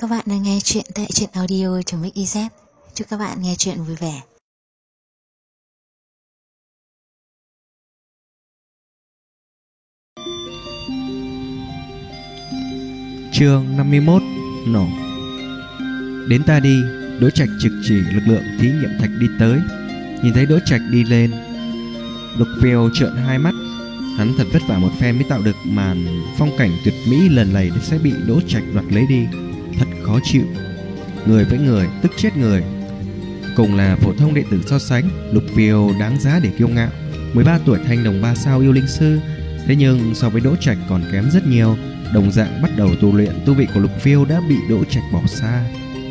Các bạn đang nghe chuyện tại truyện audio.mix.iz. Chúc các bạn nghe chuyện vui vẻ. Chương 51. Nổ. Đến ta đi. Đỗ Trạch trực chỉ lực lượng thí nghiệm thạch đi tới. Nhìn thấy Đỗ Trạch đi lên, Lục Phiêu trợn hai mắt. Hắn thật vất vả một phen mới tạo được màn phong cảnh tuyệt mỹ, lần này sẽ bị Đỗ Trạch đoạt lấy đi, thật khó chịu. Người với người tức chết người. Cùng là phổ thông đệ tử so sánh, Lục Phiêu đáng giá để kiêu ngạo. 13 tuổi thanh đồng 3 sao yêu linh sư, thế nhưng so với Đỗ Trạch còn kém rất nhiều. Đồng dạng bắt đầu tu luyện, tu vị của Lục Phiêu đã bị Đỗ Trạch bỏ xa.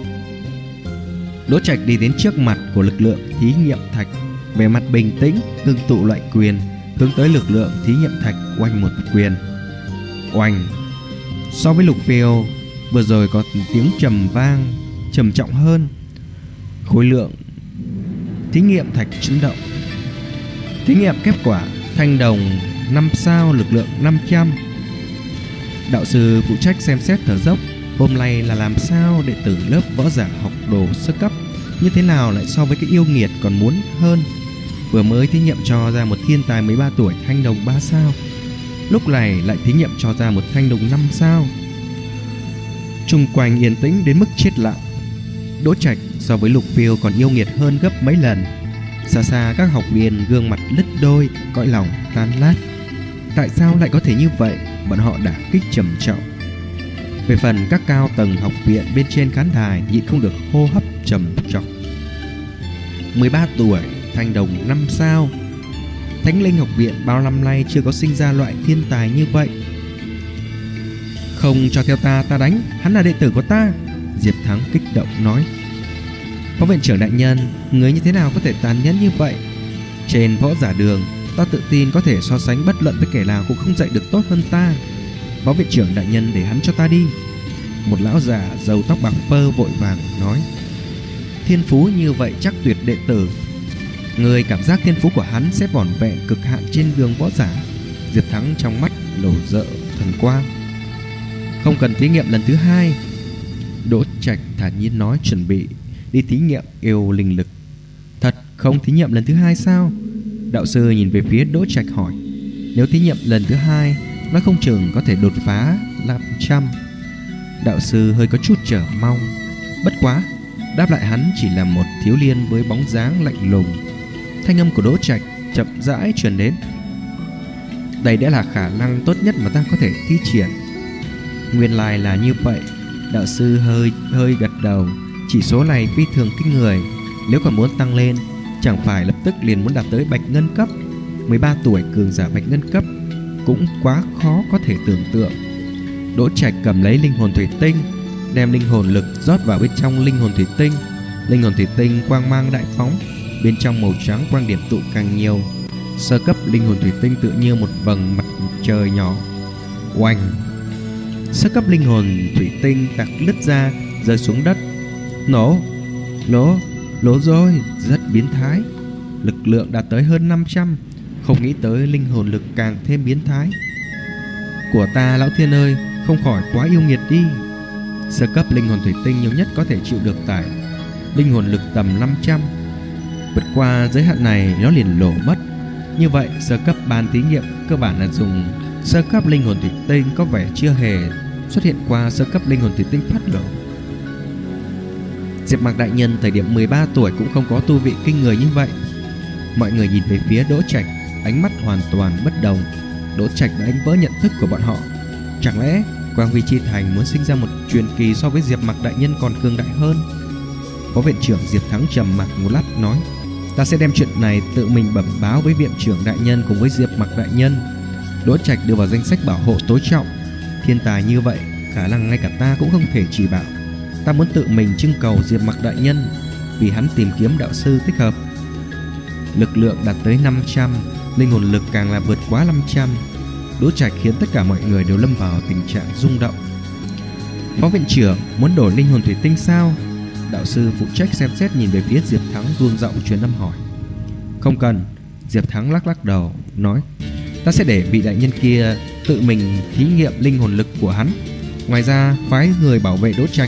Đỗ Trạch đi đến trước mặt của lực lượng thí nghiệm thạch, vẻ mặt bình tĩnh, ngưng tụ loại quyền, hướng tới lực lượng thí nghiệm thạch oanh một quyền. Oanh. So với Lục Phiêu vừa rồi có tiếng trầm vang trầm trọng hơn. Khối lượng thí nghiệm thạch chấn động. Thí nghiệm kết quả: thanh đồng 5 sao, lực lượng 500. Đạo sư phụ trách xem xét thở dốc. Hôm nay là làm sao đệ tử lớp võ giả học đồ sơ cấp như thế nào lại so với cái yêu nghiệt còn muốn hơn. Vừa mới thí nghiệm cho ra một thiên tài 13 tuổi thanh đồng 3 sao, lúc này lại thí nghiệm cho ra một thanh đồng 5 sao. Chung quanh yên tĩnh đến mức chết lặng. Đỗ Trạch so với Lục Phiêu còn yêu nghiệt hơn gấp mấy lần. Xa xa các học viên gương mặt lứt đôi, cõi lòng tan lát. Tại sao lại có thể như vậy? Bọn họ đả kích trầm trọng. Về phần các cao tầng học viện bên trên khán đài nhịn không được hô hấp trầm trọng. 13 tuổi thanh đồng 5 sao, Thánh Linh học viện bao năm nay chưa có sinh ra loại thiên tài như vậy. Không cho theo ta, ta đánh, hắn là đệ tử của ta. Diệp Thắng kích động nói. Phó viện trưởng đại nhân, người như thế nào có thể tàn nhẫn như vậy? Trên võ giả đường, ta tự tin có thể so sánh bất luận với kẻ nào cũng không dạy được tốt hơn ta. Phó viện trưởng đại nhân để hắn cho ta đi. Một lão già râu tóc bạc phơ vội vàng nói. Thiên phú như vậy chắc tuyệt đệ tử. Người cảm giác thiên phú của hắn sẽ vỏn vẹn cực hạn trên đường võ giả. Diệp Thắng trong mắt lộ rợ thần quang. Không cần thí nghiệm lần thứ hai. Đỗ Trạch thản nhiên nói, chuẩn bị đi thí nghiệm yêu linh lực. Thật không thí nghiệm lần thứ hai sao? Đạo sư nhìn về phía Đỗ Trạch hỏi. Nếu thí nghiệm lần thứ hai, nó không chừng có thể đột phá 500. Đạo sư hơi có chút chờ mong. Bất quá, đáp lại hắn chỉ là một thiếu niên với bóng dáng lạnh lùng. Thanh âm của Đỗ Trạch chậm rãi truyền đến. Đây đã là khả năng tốt nhất mà ta có thể thi triển. Nguyên lai là như vậy. Đạo sư hơi gật đầu. Chỉ số này phi thường kinh người. Nếu còn muốn tăng lên, chẳng phải lập tức liền muốn đạt tới bạch ngân cấp. 13 tuổi cường giả bạch ngân cấp cũng quá khó có thể tưởng tượng. Đỗ Trạch cầm lấy linh hồn thủy tinh, đem linh hồn lực rót vào bên trong linh hồn thủy tinh. Linh hồn thủy tinh quang mang đại phóng, bên trong màu trắng quang điểm tụ càng nhiều. Sơ cấp linh hồn thủy tinh tự như một vầng mặt trời nhỏ. Oanh. Sơ cấp linh hồn thủy tinh tạc lứt ra, rơi xuống đất. Lỗ rồi, rất biến thái. Lực lượng đạt tới hơn 500. Không nghĩ tới linh hồn lực càng thêm biến thái. Của ta lão thiên ơi, không khỏi quá yêu nghiệt đi. Sơ cấp linh hồn thủy tinh nhiều nhất có thể chịu được tải linh hồn lực tầm 500. Vượt qua giới hạn này nó liền lổ mất. Như vậy sơ cấp ban thí nghiệm cơ bản là dùng sơ cấp linh hồn thủy tinh, có vẻ chưa hề xuất hiện qua sơ cấp linh hồn thủy tinh phát nổ. Diệp Mạc đại nhân thời điểm 13 tuổi cũng không có tu vị kinh người như vậy. Mọi người nhìn về phía Đỗ Trạch, ánh mắt hoàn toàn bất đồng. Đỗ Trạch đã đánh vỡ nhận thức của bọn họ. Chẳng lẽ Quang Huy Chi Thành muốn sinh ra một truyền kỳ so với Diệp Mạc đại nhân còn cường đại hơn? Phó viện trưởng Diệp Thắng trầm mặc một lát nói. Ta sẽ đem chuyện này tự mình bẩm báo với viện trưởng đại nhân cùng với Diệp Mạc đại nhân. Đỗ Trạch đưa vào danh sách bảo hộ tối trọng. Thiên tài như vậy, khả năng ngay cả ta cũng không thể chỉ bảo. Ta muốn tự mình trưng cầu Diệp Mạc đại nhân, vì hắn tìm kiếm đạo sư thích hợp. Lực lượng đạt tới 500, linh hồn lực càng là vượt quá 500. Đỗ Trạch khiến tất cả mọi người đều lâm vào tình trạng rung động. Phó viện trưởng muốn đổi linh hồn thủy tinh sao? Đạo sư phụ trách xem xét nhìn về phía Diệp Thắng run giọng truyền âm hỏi. Không cần. Diệp Thắng lắc đầu nói. Ta sẽ để vị đại nhân kia tự mình thí nghiệm linh hồn lực của hắn. Ngoài ra phái người bảo vệ Đỗ Trạch,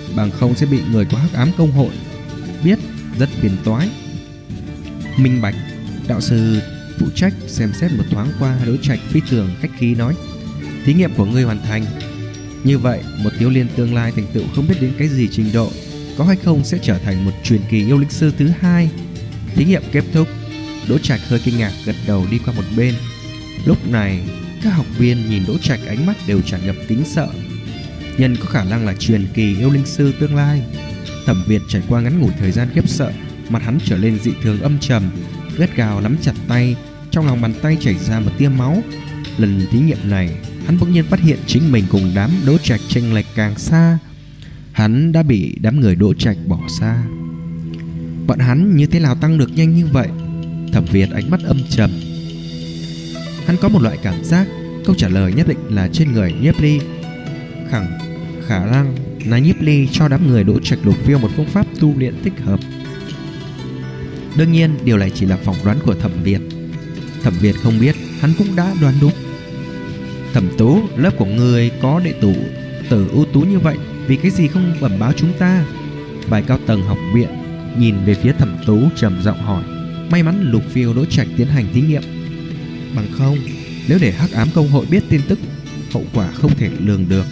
bằng không sẽ bị người của Hắc Ám Công hội biết, rất phiền toái. Minh bạch. Đạo sư phụ trách xem xét một thoáng qua Đỗ Trạch phi thường khách khí nói: thí nghiệm của ngươi hoàn thành. Như vậy, một Tiếu Liên tương lai thành tựu không biết đến cái gì trình độ, có hay không sẽ trở thành một truyền kỳ yêu linh sư thứ hai. Thí nghiệm kết thúc. Đỗ Trạch hơi kinh ngạc gật đầu đi qua một bên. Lúc này, các học viên nhìn Đỗ Trạch ánh mắt đều tràn ngập kính sợ. Nhân có khả năng là truyền kỳ yêu linh sư tương lai. Thẩm Việt trải qua ngắn ngủi thời gian khiếp sợ, mặt hắn trở lên dị thường âm trầm, gắt gao nắm chặt tay, trong lòng bàn tay chảy ra một tia máu. Lần thí nghiệm này, hắn bỗng nhiên phát hiện chính mình cùng đám Đỗ Trạch chênh lệch càng xa. Hắn đã bị đám người Đỗ Trạch bỏ xa. Bọn hắn như thế nào tăng được nhanh như vậy? Thẩm Việt ánh mắt âm trầm. Hắn có một loại cảm giác câu trả lời nhất định là trên người Nhiếp Ly. Khả năng là Nhiếp Ly cho đám người Đỗ Trạch Lục Phiêu một phương pháp tu luyện thích hợp. Đương nhiên điều này chỉ là phỏng đoán của Thẩm Việt. Thẩm Việt không biết, hắn cũng đã đoán đúng. Thẩm Tú, lớp của người có đệ tử ưu tú như vậy, vì cái gì không bẩm báo chúng ta? Vài cao tầng học viện nhìn về phía Thẩm Tú trầm giọng hỏi. May mắn Lục Phiêu Đỗ Trạch tiến hành thí nghiệm, bằng không nếu để Hắc Ám Công hội biết tin tức, hậu quả không thể lường được.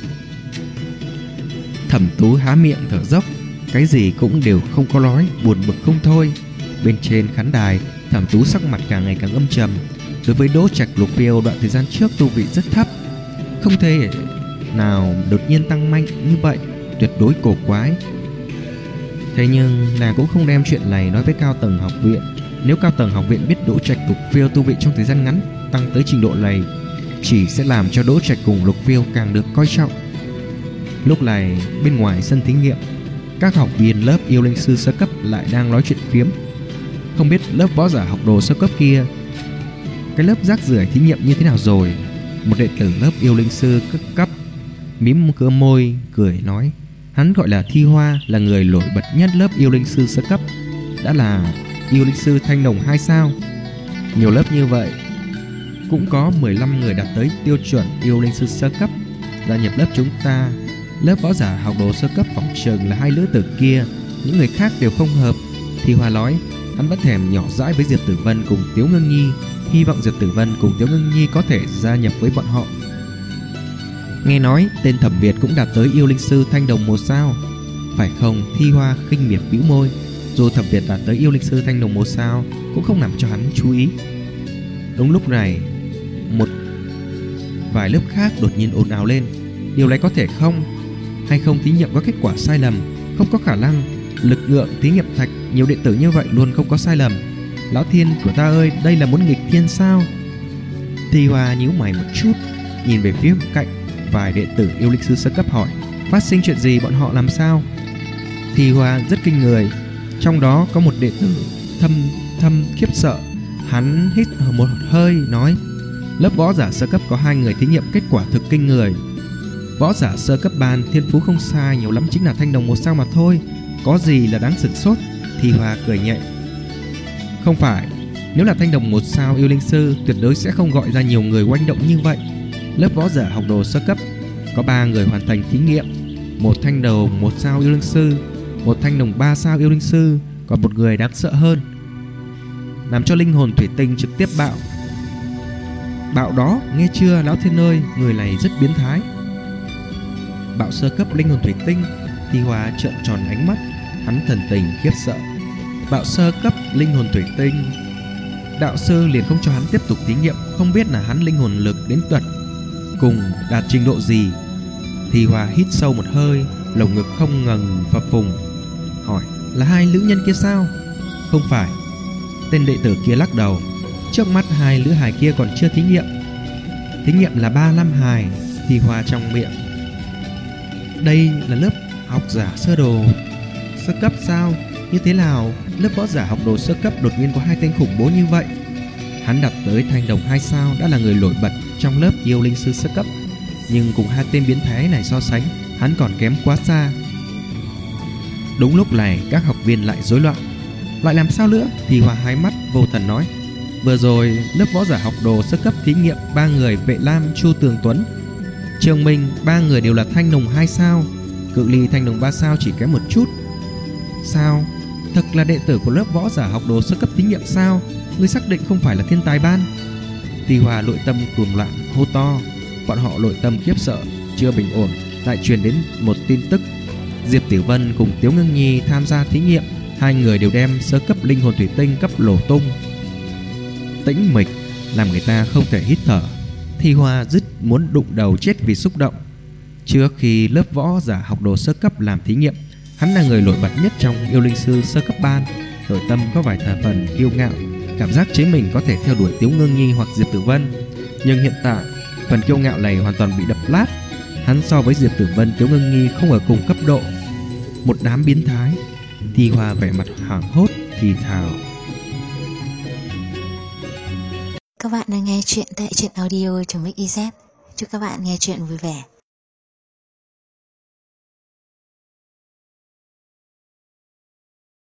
Thẩm Tú há miệng thở dốc, cái gì cũng đều không có nói, buồn bực không thôi. Bên trên khán đài, Thẩm Tú sắc mặt càng ngày càng âm trầm. Đối với Đỗ Trạch Lục Phiêu đoạn thời gian trước tu vị rất thấp, không thể nào đột nhiên tăng mạnh như vậy, tuyệt đối cổ quái. Thế nhưng nàng cũng không đem chuyện này nói với cao tầng học viện. Nếu cao tầng học viện biết Đỗ Trạch Lục Phiêu tu vị trong thời gian ngắn tăng tới trình độ này, chỉ sẽ làm cho Đỗ Trạch cùng Lục Phiêu càng được coi trọng. Lúc này bên ngoài sân thí nghiệm, các học viên lớp yêu linh sư sơ cấp lại đang nói chuyện phiếm. Không biết lớp võ giả học đồ sơ cấp kia, cái lớp rác rưởi thí nghiệm như thế nào rồi? Một đệ tử lớp yêu linh sư cấp mím cửa môi cười nói. Hắn gọi là Thi Hoa, là người nổi bật nhất lớp yêu linh sư sơ cấp, đã là yêu linh sư thanh đồng 2 sao. Nhiều lớp như vậy cũng có 15 người đạt tới tiêu chuẩn yêu linh sư sơ cấp gia nhập lớp chúng ta. Lớp võ giả học đồ sơ cấp phỏng chừng là 2 lữ tử kia, những người khác đều không hợp. Thi Hoa nói. Hắn vẫn thèm nhỏ dãi với Diệp Tử Vân cùng Tiếu Ngưng Nhi, hy vọng Diệp Tử Vân cùng Tiếu Ngưng Nhi có thể gia nhập với bọn họ. Nghe nói tên Thẩm Việt cũng đạt tới yêu linh sư thanh đồng 1 sao, phải không? Thi Hoa khinh miệt bĩu môi. Dù Thẩm Việt đạt tới yêu linh sư thanh đồng 1 sao cũng không làm cho hắn chú ý. Đúng lúc này, một vài lớp khác đột nhiên ồn ào lên. Điều này có thể không? Hay không thí nghiệm có kết quả sai lầm? Không có khả năng. Lực lượng thí nghiệm thạch nhiều đệ tử như vậy luôn không có sai lầm. Lão thiên của ta ơi, đây là muốn nghịch thiên sao? Thi Hoa nhíu mày một chút, nhìn về phía cạnh vài đệ tử yêu linh sư sơ cấp hỏi. Phát sinh chuyện gì, bọn họ làm sao? Thi Hoa rất kinh người. Trong đó có một đệ tử thâm khiếp sợ. Hắn hít một hơi nói. Lớp võ giả sơ cấp có 2 người thí nghiệm kết quả thực kinh người. Võ giả sơ cấp ban thiên phú không sai, nhiều lắm chính là thanh đồng 1 sao mà thôi, có gì là đáng sửng sốt? Thi Hoa cười nhẹ. Không phải, nếu là thanh đồng 1 sao yêu linh sư, tuyệt đối sẽ không gọi ra nhiều người oanh động như vậy. Lớp võ giả học đồ sơ cấp có 3 người hoàn thành thí nghiệm, một thanh đồng 1 sao yêu linh sư, một thanh đồng 3 sao yêu linh sư, còn một người đáng sợ hơn, làm cho linh hồn thủy tinh trực tiếp bạo. Bạo đó, nghe chưa lão thiên ơi, người này rất biến thái. Bạo sơ cấp linh hồn thủy tinh. Thi Hoa trợn tròn ánh mắt, hắn thần tình khiếp sợ. Bạo sơ cấp linh hồn thủy tinh. Đạo sư liền không cho hắn tiếp tục thí nghiệm, không biết là hắn linh hồn lực đến tận cùng đạt trình độ gì. Thi Hoa hít sâu một hơi, lồng ngực không ngừng phập phùng, hỏi. Là 2 nữ nhân kia sao? Không phải. Tên đệ tử kia lắc đầu. Trước mắt 2 nữ hài kia còn chưa thí nghiệm. Thí nghiệm là 3 năm hài. Thi Hoa trong miệng. Đây là lớp học giả sơ cấp sao? Như thế nào lớp võ giả học đồ sơ cấp đột nhiên có 2 tên khủng bố như vậy? Hắn đạt tới thanh đồng 2 sao đã là người nổi bật trong lớp yêu linh sư sơ cấp, nhưng cùng 2 tên biến thái này so sánh, hắn còn kém quá xa. Đúng lúc này các học viên lại rối loạn. Lại làm sao nữa? Thì Hoa hai mắt vô thần nói. Vừa rồi lớp võ giả học đồ sơ cấp thí nghiệm 3 người Vệ Lam, Chu Tường Tuấn, Trường Minh, 3 người đều là thanh đồng 2 sao. Cự ly Thanh Đồng 3 sao chỉ kém một chút. Sao? Thật là đệ tử của lớp võ giả học đồ sơ cấp thí nghiệm sao? Ngươi xác định không phải là thiên tài ban? Ti Hòa nội tâm cuồng loạn hô to. Bọn họ nội tâm khiếp sợ, chưa bình ổn, lại truyền đến một tin tức. Diệp Tiểu Vân cùng Tiếu Ngưng Nhi tham gia thí nghiệm. Hai người đều đem sơ cấp linh hồn thủy tinh cấp nổ tung. Tĩnh mịch làm người ta không thể hít thở. Thi Hoa dứt muốn đụng đầu chết vì xúc động. Trước khi lớp võ giả học đồ sơ cấp làm thí nghiệm, hắn là người nổi bật nhất trong yêu linh sư sơ cấp ban. Nội tâm có vài phần kiêu ngạo, cảm giác chính mình có thể theo đuổi Tiếu Ngưng Nhi hoặc Diệp Tử Vân. Nhưng hiện tại phần kiêu ngạo này hoàn toàn bị đập lát. Hắn so với Diệp Tử Vân, Tiếu Ngưng Nhi không ở cùng cấp độ. Một đám biến thái. Thi Hoa vẻ mặt hoảng hốt thì thào. Các bạn đang nghe chuyện tại truyện audio.mix.iz. Chúc các bạn nghe chuyện vui vẻ.